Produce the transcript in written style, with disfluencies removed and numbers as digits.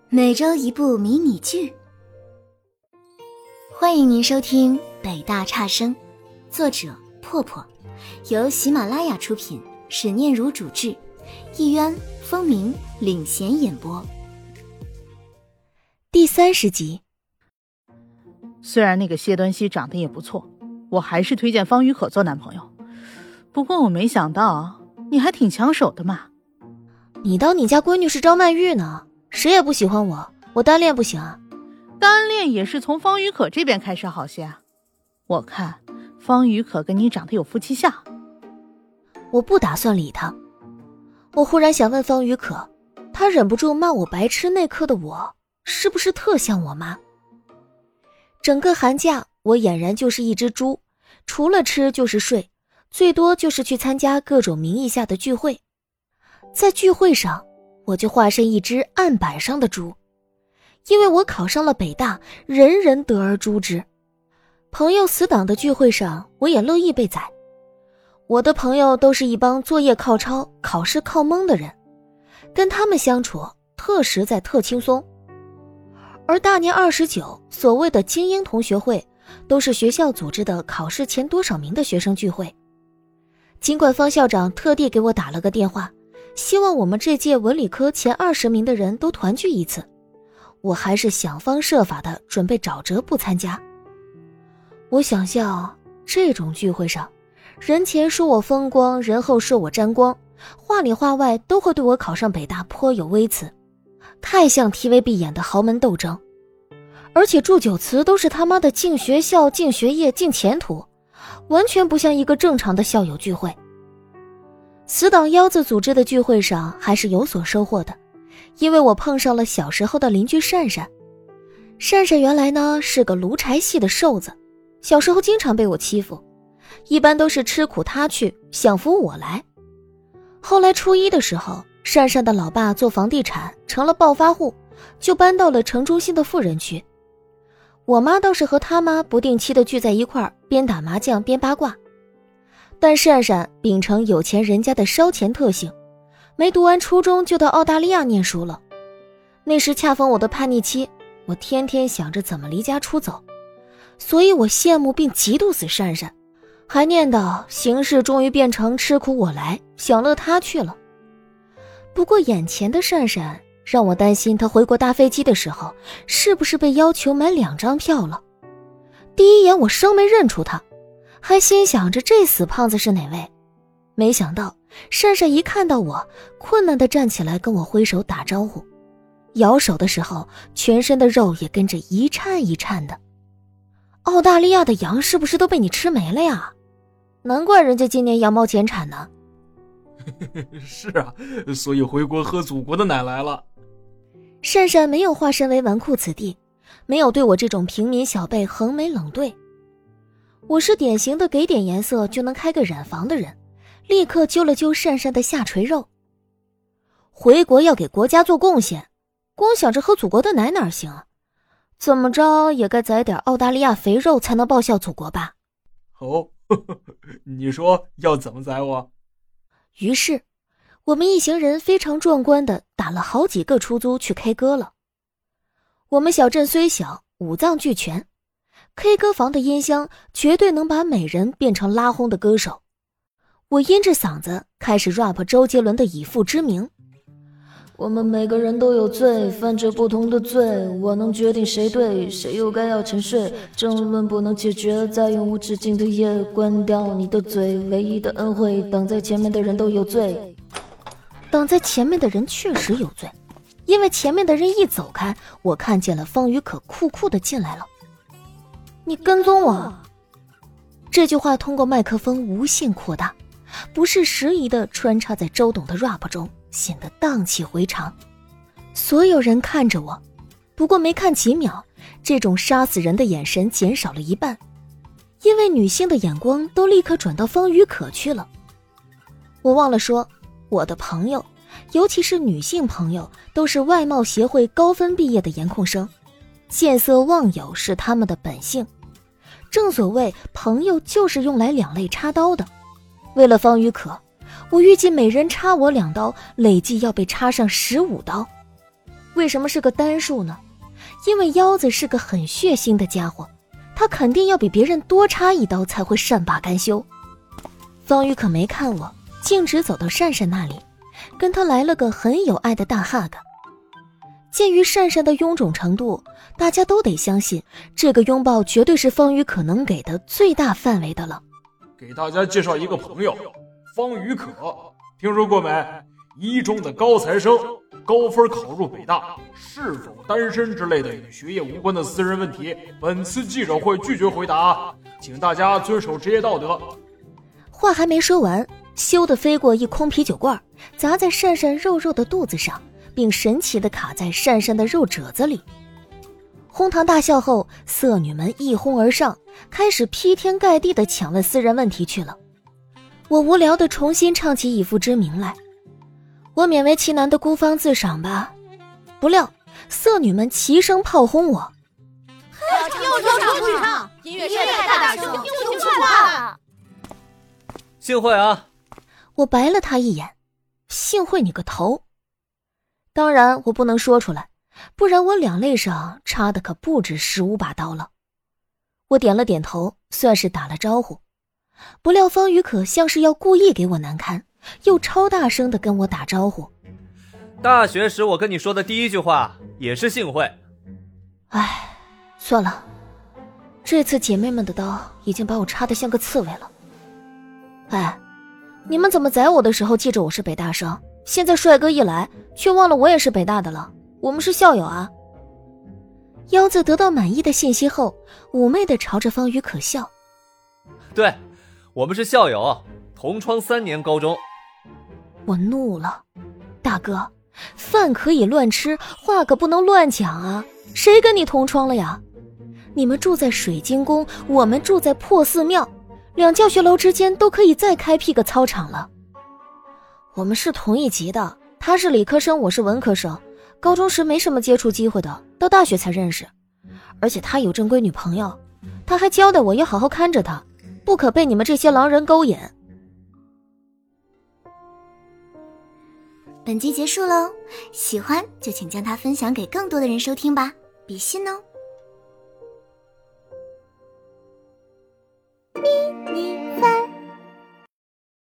每周一部迷你剧。欢迎您收听北大差生，作者破破，由喜马拉雅出品，史念如主制，易渊、风鸣领衔演播。第30集。 虽然那个谢端熙长得也不错，我还是推荐方雨可做男朋友。不过我没想到你还挺抢手的嘛。 你当你家闺女是张曼玉呢？谁也不喜欢我，我单恋不行啊？ 单恋也是从方雨可这边开始好些啊。我看方雨可跟你长得有夫妻相。 我不打算理他。我忽然想问方雨可，他忍不住骂我白痴那刻的我，是不是特像我妈？整个寒假我俨然就是一只猪，除了吃就是睡，最多就是去参加各种名义下的聚会。在聚会上，我就化身一只案板上的猪，因为我考上了北大，人人得而诛之。朋友死党的聚会上，我也乐意被宰。我的朋友都是一帮作业靠抄、考试靠蒙的人，跟他们相处特实在、特轻松。而大年29，所谓的精英同学会，都是学校组织的考试前多少名的学生聚会。尽管方校长特地给我打了个电话，希望我们这届文理科前20名的人都团聚一次，我还是想方设法的准备找辙不参加。我想象这种聚会上，人前说我风光，人后说我沾光，话里话外都会对我考上北大颇有微词，太像 TVB 演的豪门斗争。而且祝酒词都是他妈的敬学校、敬学业、敬前途，完全不像一个正常的校友聚会。死党腰子组织的聚会上还是有所收获的，因为我碰上了小时候的邻居善善。善善原来呢是个炉柴系的瘦子，小时候经常被我欺负，一般都是吃苦他去，享福我来。后来初一的时候，善善的老爸做房地产成了暴发户，就搬到了城中心的富人区。我妈倒是和他妈不定期的聚在一块儿，边打麻将边八卦。但善善秉承有钱人家的烧钱特性，没读完初中就到澳大利亚念书了。那时恰逢我的叛逆期，我天天想着怎么离家出走，所以我羡慕并嫉妒死善善，还念叨形势终于变成吃苦我来，享乐他去了。不过眼前的善善让我担心他回国搭飞机的时候，是不是被要求买2张票了。第一眼我生没认出他，还心想着这死胖子是哪位，没想到善善一看到我，困难地站起来跟我挥手打招呼，摇手的时候全身的肉也跟着一颤一颤的。澳大利亚的羊是不是都被你吃没了呀？难怪人家今年羊毛减产呢。 是啊，所以回国喝祖国的奶来了。 善善没有化身为纨绔子弟，没有对我这种平民小辈横眉冷对。我是典型的给点颜色就能开个染房的人，立刻揪了揪善善的下垂肉。回国要给国家做贡献，光想着喝祖国的奶哪行啊？怎么着也该宰点澳大利亚肥肉才能报效祖国吧？ 哦，你说要怎么宰我？ 于是我们一行人非常壮观地打了好几个出租去 K 歌了。我们小镇虽小，五脏俱全， K 歌房的音箱绝对能把美人变成拉轰的歌手。我阴着嗓子开始 rap 周杰伦的以父之名。我们每个人都有罪，犯着不同的罪，我能决定谁对，谁又该要沉睡，争论不能解决，再用无止境的夜，关掉你的嘴，唯一的恩惠，挡在前面的人都有罪。挡在前面的人确实有罪，因为前面的人一走开，我看见了方雨可酷酷的进来了。你跟踪我？这句话通过麦克风无限扩大，不是时宜地穿插在周董的 rap 中，显得荡气回肠。所有人看着我，不过没看几秒，这种杀死人的眼神减少了一半，因为女性的眼光都立刻转到方雨可去了。我忘了说，我的朋友，尤其是女性朋友，都是外贸协会高分毕业的颜控生，见色忘友是他们的本性。正所谓朋友就是用来两肋插刀的，为了方雨可，我预计每人插我2刀，累计要被插上15刀。 为什么是个单数呢？因为腰子是个很血腥的家伙，他肯定要比别人多插一刀才会善罢甘休。方宇可没看我，径直走到善善那里，跟他来了个很有爱的大 hug。鉴于善善的臃肿程度，大家都得相信这个拥抱绝对是方宇可能给的最大范围的了。 给大家介绍一个朋友，方宇可，听说过没？一中的高材生，高分考入北大，是否单身之类的与学业无关的私人问题，本次记者会拒绝回答，请大家遵守职业道德。 话还没说完，咻地飞过一空啤酒罐，砸在善善肉肉的肚子上，并神奇地卡在善善的肉褶子里。哄堂大笑后，色女们一哄而上，开始劈天盖地地抢问私人问题去了。我无聊地重新唱起以父之名来，我勉为其难的孤芳自赏吧。不料色女们齐声炮轰我， 又唱，音乐太大声，又说话。 幸会啊！ 我白了他一眼，幸会你个头！当然我不能说出来，不然我两肋上插的可不止15把刀了。我点了点头，算是打了招呼。不料方宇可像是要故意给我难堪，又超大声的跟我打招呼。 大学时我跟你说的第一句话也是幸会。 唉，算了，这次姐妹们的刀已经把我插得像个刺猬了。哎，你们怎么宰我的时候记着我是北大生，现在帅哥一来却忘了我也是北大的了？我们是校友啊。腰子得到满意的信息后，妩媚地朝着方宇可笑。 对，我们是校友，同窗3年高中。 我怒了，大哥，饭可以乱吃，话可不能乱讲啊！谁跟你同窗了呀？你们住在水晶宫，我们住在破寺庙，2教学楼之间都可以再开辟个操场了。我们是同一级的，他是理科生，我是文科生，高中时没什么接触机会的，到大学才认识。而且他有正规女朋友，他还交代我要好好看着他，不可被你们这些狼人勾引。 本集结束喽，喜欢就请将它分享给更多的人收听吧，比心哦。